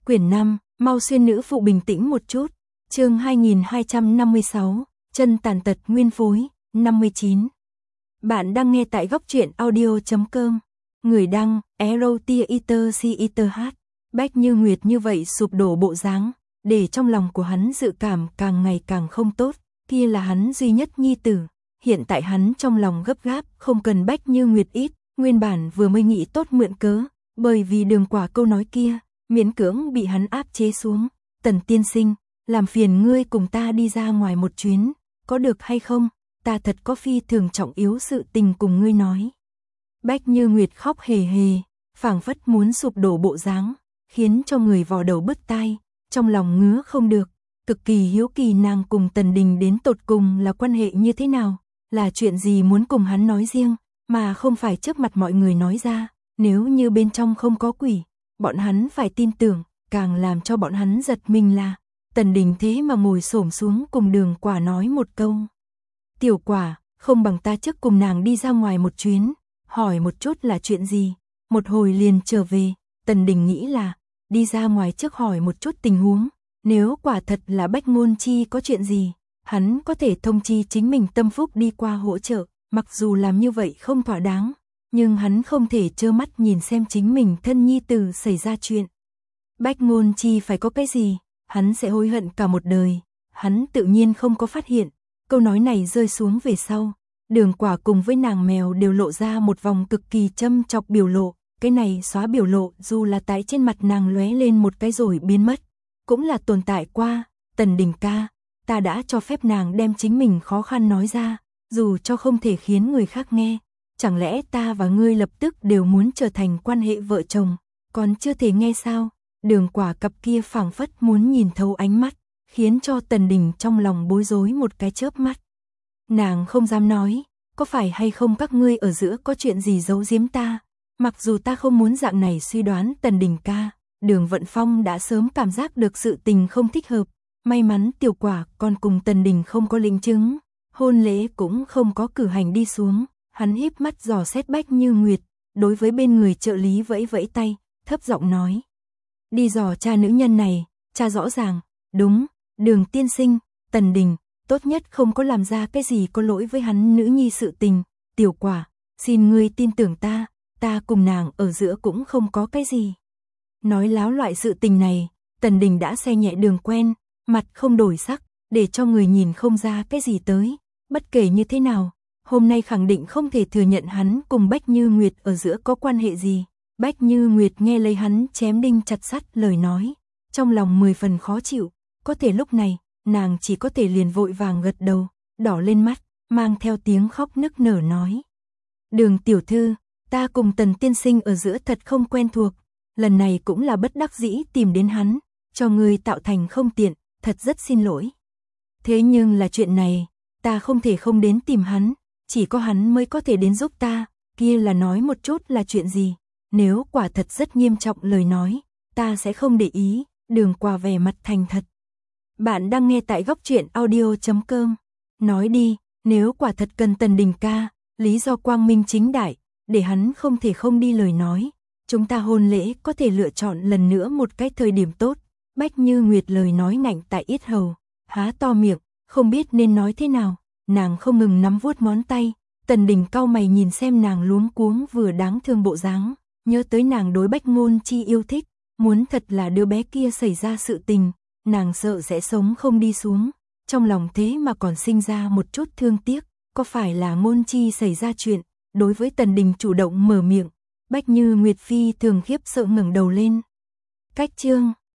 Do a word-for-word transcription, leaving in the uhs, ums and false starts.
Quyển năm, mau xuyên nữ phụ bình tĩnh một chút. Chương hai nghìn hai trăm năm mươi sáu, chân tàn tật nguyên phối, năm mươi chín. Bạn đang nghe tại góc truyện audio chấm com. Người đăng, Erotia Eater C Eater H. Bách Như Nguyệt như vậy sụp đổ bộ dáng, để trong lòng của hắn dự cảm càng ngày càng không tốt. Kia là hắn duy nhất nhi tử. Hiện tại hắn trong lòng gấp gáp, không cần Bách Như Nguyệt ít. Nguyên bản vừa mới nghĩ tốt mượn cớ, bởi vì Đường Quả câu nói kia, miễn cưỡng bị hắn áp chế xuống. Tần tiên sinh, làm phiền ngươi cùng ta đi ra ngoài một chuyến, có được hay không? Ta thật có phi thường trọng yếu sự tình cùng ngươi nói. Bách Như Nguyệt khóc hề hề, phảng phất muốn sụp đổ bộ dáng, khiến cho người vò đầu bứt tai, trong lòng ngứa không được, cực kỳ hiếu kỳ nàng cùng Tần Đình đến tột cùng là quan hệ như thế nào, là chuyện gì muốn cùng hắn nói riêng, mà không phải trước mặt mọi người nói ra, nếu như bên trong không có quỷ, bọn hắn phải tin tưởng, càng làm cho bọn hắn giật mình là, Tần Đình thế mà ngồi xổm xuống cùng Đường Quả nói một câu. Tiểu Quả, không bằng ta trước cùng nàng đi ra ngoài một chuyến, hỏi một chút là chuyện gì, một hồi liền trở về. Tần Đình nghĩ là, đi ra ngoài trước hỏi một chút tình huống, nếu quả thật là Bách Ngôn Chi có chuyện gì, hắn có thể thông chi chính mình tâm phúc đi qua hỗ trợ, mặc dù làm như vậy không thỏa đáng, nhưng hắn không thể trơ mắt nhìn xem chính mình thân nhi tử xảy ra chuyện. Bách Ngôn Chi phải có cái gì, hắn sẽ hối hận cả một đời, hắn tự nhiên không có phát hiện. Câu nói này rơi xuống về sau, Đường Quả cùng với nàng mèo đều lộ ra một vòng cực kỳ châm chọc biểu lộ, cái này xóa biểu lộ dù là tại trên mặt nàng lóe lên một cái rồi biến mất, cũng là tồn tại qua. Tần Đình ca, ta đã cho phép nàng đem chính mình khó khăn nói ra, dù cho không thể khiến người khác nghe, chẳng lẽ ta và ngươi lập tức đều muốn trở thành quan hệ vợ chồng, còn chưa thể nghe sao? Đường Quả cặp kia phảng phất muốn nhìn thấu ánh mắt, khiến cho Tần Đình trong lòng bối rối một cái chớp mắt. Nàng không dám nói, có phải hay không các ngươi ở giữa có chuyện gì giấu giếm ta, mặc dù ta không muốn dạng này suy đoán. Tần Đình ca, Đường Vận Phong đã sớm cảm giác được sự tình không thích hợp, may mắn Tiểu Quả còn cùng Tần Đình không có linh chứng, hôn lễ cũng không có cử hành đi xuống. Hắn híp mắt dò xét Bách Như Nguyệt, đối với bên người trợ lý vẫy vẫy tay, thấp giọng nói. Đi dò cha nữ nhân này, cha rõ ràng, đúng, Đường tiên sinh, Tần Đình, tốt nhất không có làm ra cái gì có lỗi với hắn nữ nhi sự tình. Tiểu Quả, xin ngươi tin tưởng ta, ta cùng nàng ở giữa cũng không có cái gì. Nói láo loại sự tình này, Tần Đình đã xe nhẹ đường quen, mặt không đổi sắc, để cho người nhìn không ra cái gì tới. Bất kể như thế nào, hôm nay khẳng định không thể thừa nhận hắn cùng Bách Như Nguyệt ở giữa có quan hệ gì. Bách Như Nguyệt nghe lấy hắn chém đinh chặt sắt lời nói, trong lòng mười phần khó chịu, có thể lúc này, nàng chỉ có thể liền vội vàng gật đầu, đỏ lên mắt, mang theo tiếng khóc nức nở nói. Đường tiểu thư, ta cùng Tần tiên sinh ở giữa thật không quen thuộc, lần này cũng là bất đắc dĩ tìm đến hắn, cho người tạo thành không tiện, thật rất xin lỗi. Thế nhưng là chuyện này, ta không thể không đến tìm hắn, chỉ có hắn mới có thể đến giúp ta, kia là nói một chút là chuyện gì, nếu quả thật rất nghiêm trọng lời nói, ta sẽ không để ý. Đường Quả vẻ mặt thành thật. Bạn đang nghe tại góc truyện audio chấm com. Nói đi, nếu quả thật cần Tần Đình ca, lý do quang minh chính đại, để hắn không thể không đi lời nói, chúng ta hôn lễ có thể lựa chọn lần nữa một cái thời điểm tốt. Bách Như Nguyệt lời nói ngạnh tại yết hầu, há to miệng, không biết nên nói thế nào, nàng không ngừng nắm vuốt ngón tay. Tần Đình cau mày nhìn xem nàng luống cuống vừa đáng thương bộ dáng, nhớ tới nàng đối Bách Ngôn Chi yêu thích, muốn thật là đứa bé kia xảy ra sự tình, nàng sợ sẽ sống không đi xuống, trong lòng thế mà còn sinh ra một chút thương tiếc, có phải là Ngôn Chi xảy ra chuyện. Đối với Tần Đình chủ động mở miệng, Bách Như Nguyệt phi thường khiếp sợ ngẩng đầu lên. Cách chương